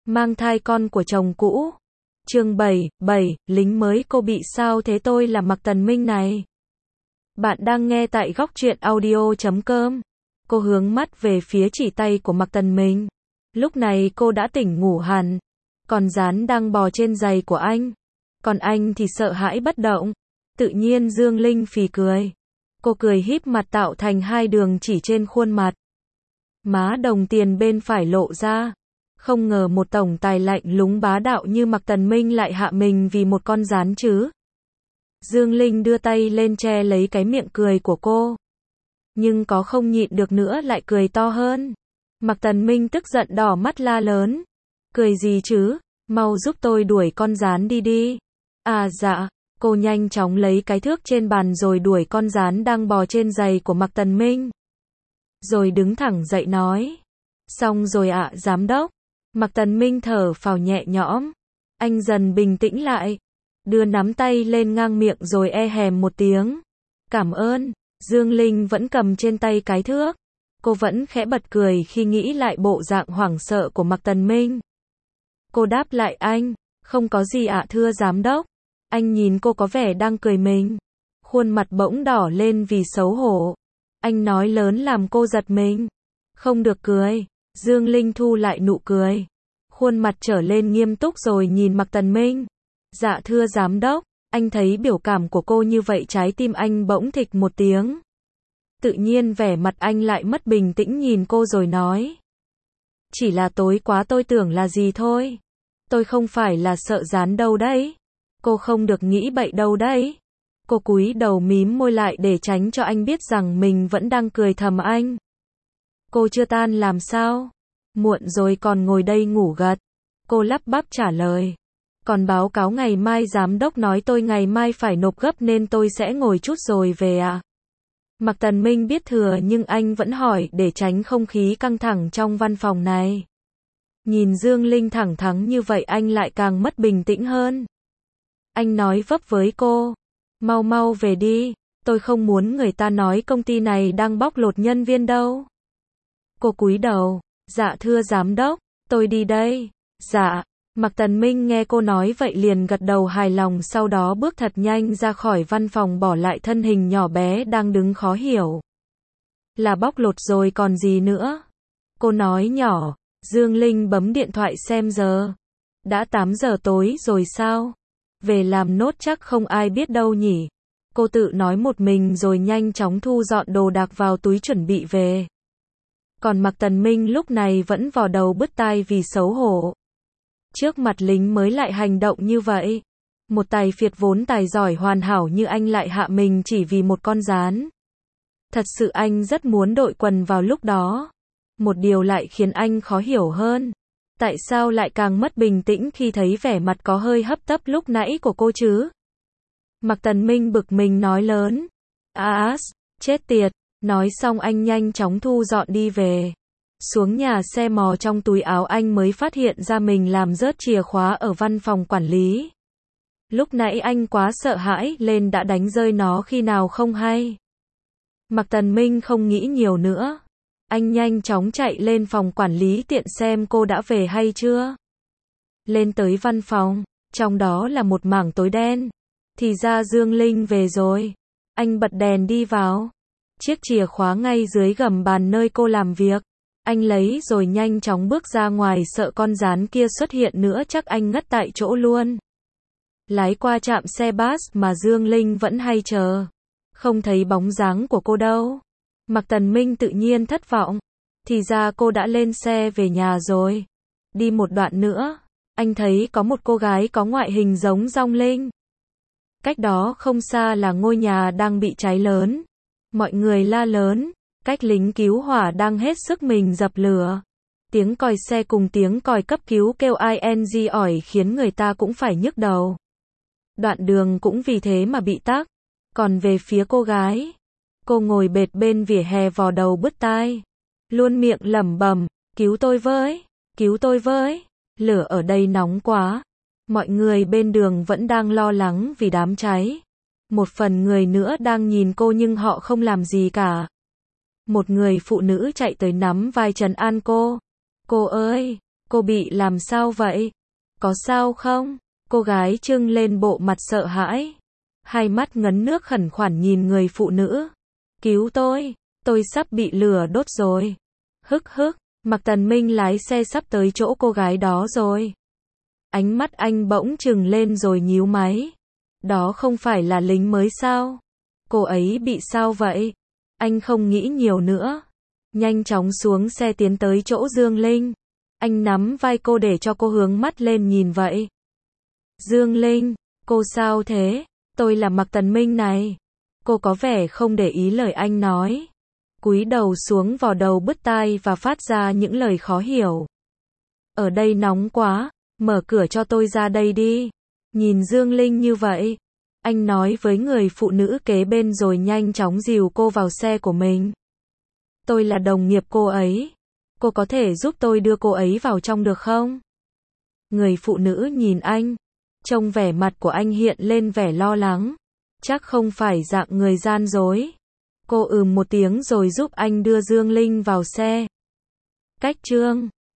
mang thai con của chồng cũ. Chương 7, lính mới cô bị sao thế, tôi là Mạc Tần Minh này. Bạn đang nghe tại Góc Truyện Audio.com. Cô hướng mắt về phía chỉ tay của Mạc Tần Minh. Lúc này cô đã tỉnh ngủ hẳn. Con rán đang bò trên giày của anh. Còn anh thì sợ hãi bất động. Tự nhiên Dương Linh phì cười. Cô cười híp mặt tạo thành hai đường chỉ trên khuôn mặt. Má đồng tiền bên phải lộ ra. Không ngờ một tổng tài lạnh lùng bá đạo như Mạc Tần Minh lại hạ mình vì một con rán chứ. Dương Linh đưa tay lên che lấy cái miệng cười của cô. Nhưng có không nhịn được nữa lại cười to hơn. Mạc Tần Minh tức giận đỏ mắt la lớn. Cười gì chứ, mau giúp tôi đuổi con rán đi đi. À dạ, cô nhanh chóng lấy cái thước trên bàn rồi đuổi con rán đang bò trên giày của Mạc Tần Minh. Rồi đứng thẳng dậy nói. Xong rồi ạ giám đốc. Mạc Tần Minh thở phào nhẹ nhõm. Anh dần bình tĩnh lại. Đưa nắm tay lên ngang miệng rồi hèm một tiếng. Cảm ơn. Dương Linh vẫn cầm trên tay cái thước. Cô vẫn khẽ bật cười khi nghĩ lại bộ dạng hoảng sợ của Mạc Tần Minh. Cô đáp lại anh. Không có gì ạ thưa giám đốc. Anh nhìn cô có vẻ đang cười mình. Khuôn mặt bỗng đỏ lên vì xấu hổ. Anh nói lớn làm cô giật mình. Không được cười. Dương Linh thu lại nụ cười. Khuôn mặt trở lên nghiêm túc rồi nhìn Mạc Tần Minh. Dạ thưa giám đốc. Anh thấy biểu cảm của cô như vậy trái tim anh bỗng thịch một tiếng. Tự nhiên vẻ mặt anh lại mất bình tĩnh nhìn cô rồi nói. Chỉ là tối quá tôi tưởng là gì thôi. Tôi không phải là sợ rán đâu đấy. Cô không được nghĩ bậy đâu đấy. Cô cúi đầu mím môi lại để tránh cho anh biết rằng mình vẫn đang cười thầm anh. Cô chưa tan làm sao? Muộn rồi còn ngồi đây ngủ gật. Cô lắp bắp trả lời. Còn báo cáo ngày mai giám đốc nói tôi ngày mai phải nộp gấp nên tôi sẽ ngồi chút rồi về ạ. Mạc Tần Minh biết thừa nhưng anh vẫn hỏi để tránh không khí căng thẳng trong văn phòng này. Nhìn Dương Linh thẳng thắn như vậy anh lại càng mất bình tĩnh hơn. Anh nói vấp với cô. Mau mau về đi. Tôi không muốn người ta nói công ty này đang bóc lột nhân viên đâu. Cô cúi đầu. Dạ thưa giám đốc. Tôi đi đây. Dạ. Mạc Tần Minh nghe cô nói vậy liền gật đầu hài lòng sau đó bước thật nhanh ra khỏi văn phòng bỏ lại thân hình nhỏ bé đang đứng khó hiểu. Là bóc lột rồi còn gì nữa? Cô nói nhỏ. Dương Linh bấm điện thoại xem giờ. Đã 8 giờ tối rồi sao? Về làm nốt chắc không ai biết đâu nhỉ? Cô tự nói một mình rồi nhanh chóng thu dọn đồ đạc vào túi chuẩn bị về. Còn Mạc Tần Minh lúc này vẫn vò đầu bứt tai vì xấu hổ. Trước mặt lính mới lại hành động như vậy. Một tài phiệt vốn tài giỏi hoàn hảo như anh lại hạ mình chỉ vì một con rán. Thật sự anh rất muốn đội quần vào lúc đó. Một điều lại khiến anh khó hiểu hơn. Tại sao lại càng mất bình tĩnh khi thấy vẻ mặt có hơi hấp tấp lúc nãy của cô chứ? Mạc Tần Minh bực mình nói lớn. Chết tiệt. Nói xong anh nhanh chóng thu dọn đi về. Xuống nhà xe mò trong túi áo anh mới phát hiện ra mình làm rớt chìa khóa ở văn phòng quản lý. Lúc nãy anh quá sợ hãi lên đã đánh rơi nó khi nào không hay. Mạc Tần Minh không nghĩ nhiều nữa. Anh nhanh chóng chạy lên phòng quản lý tiện xem cô đã về hay chưa. Lên tới văn phòng, trong đó là một mảng tối đen. Thì ra Dương Linh về rồi. Anh bật đèn đi vào. Chiếc chìa khóa ngay dưới gầm bàn nơi cô làm việc. Anh lấy rồi nhanh chóng bước ra ngoài sợ con rán kia xuất hiện nữa chắc anh ngất tại chỗ luôn. Lái qua trạm xe bus mà Dương Linh vẫn hay chờ. Không thấy bóng dáng của cô đâu. Mạc Tần Minh tự nhiên thất vọng. Thì ra cô đã lên xe về nhà rồi. Đi một đoạn nữa, anh thấy có một cô gái có ngoại hình giống Dong Linh. Cách đó không xa là ngôi nhà đang bị cháy lớn. Mọi người la lớn. Cách lính cứu hỏa đang hết sức mình dập lửa. Tiếng còi xe cùng tiếng còi cấp cứu kêu ing ỏi khiến người ta cũng phải nhức đầu. Đoạn đường cũng vì thế mà bị tắc. Còn về phía cô gái, cô ngồi bệt bên vỉa hè vò đầu bứt tai. Luôn miệng lẩm bẩm, cứu tôi với, cứu tôi với. Lửa ở đây nóng quá. Mọi người bên đường vẫn đang lo lắng vì đám cháy. Một phần người nữa đang nhìn cô nhưng họ không làm gì cả. Một người phụ nữ chạy tới nắm vai trấn an cô. Cô ơi, Cô bị làm sao vậy? Có sao không? Cô gái trưng lên bộ mặt sợ hãi. Hai mắt ngấn nước khẩn khoản nhìn người phụ nữ. Cứu tôi sắp bị lửa đốt rồi. Hức hức, Mạc Tần Minh lái xe sắp tới chỗ cô gái đó rồi. Ánh mắt anh bỗng trừng lên rồi nhíu máy. Đó không phải là lính mới sao? Cô ấy bị sao vậy? Anh không nghĩ nhiều nữa. Nhanh chóng xuống xe tiến tới chỗ Dương Linh. Anh nắm vai cô để cho cô hướng mắt lên nhìn vậy. Dương Linh, cô sao thế? Tôi là Mạc Tần Minh này. Cô có vẻ không để ý lời anh nói. Cúi đầu xuống vò đầu bứt tai và phát ra những lời khó hiểu. Ở đây nóng quá, mở cửa cho tôi ra đây đi. Nhìn Dương Linh như vậy, anh nói với người phụ nữ kế bên rồi nhanh chóng dìu cô vào xe của mình. Tôi là đồng nghiệp cô ấy. Cô có thể giúp tôi đưa cô ấy vào trong được không? Người phụ nữ nhìn anh. Trông vẻ mặt của anh hiện lên vẻ lo lắng. Chắc không phải dạng người gian dối. Cô một tiếng rồi giúp anh đưa Dương Linh vào xe. Cách chương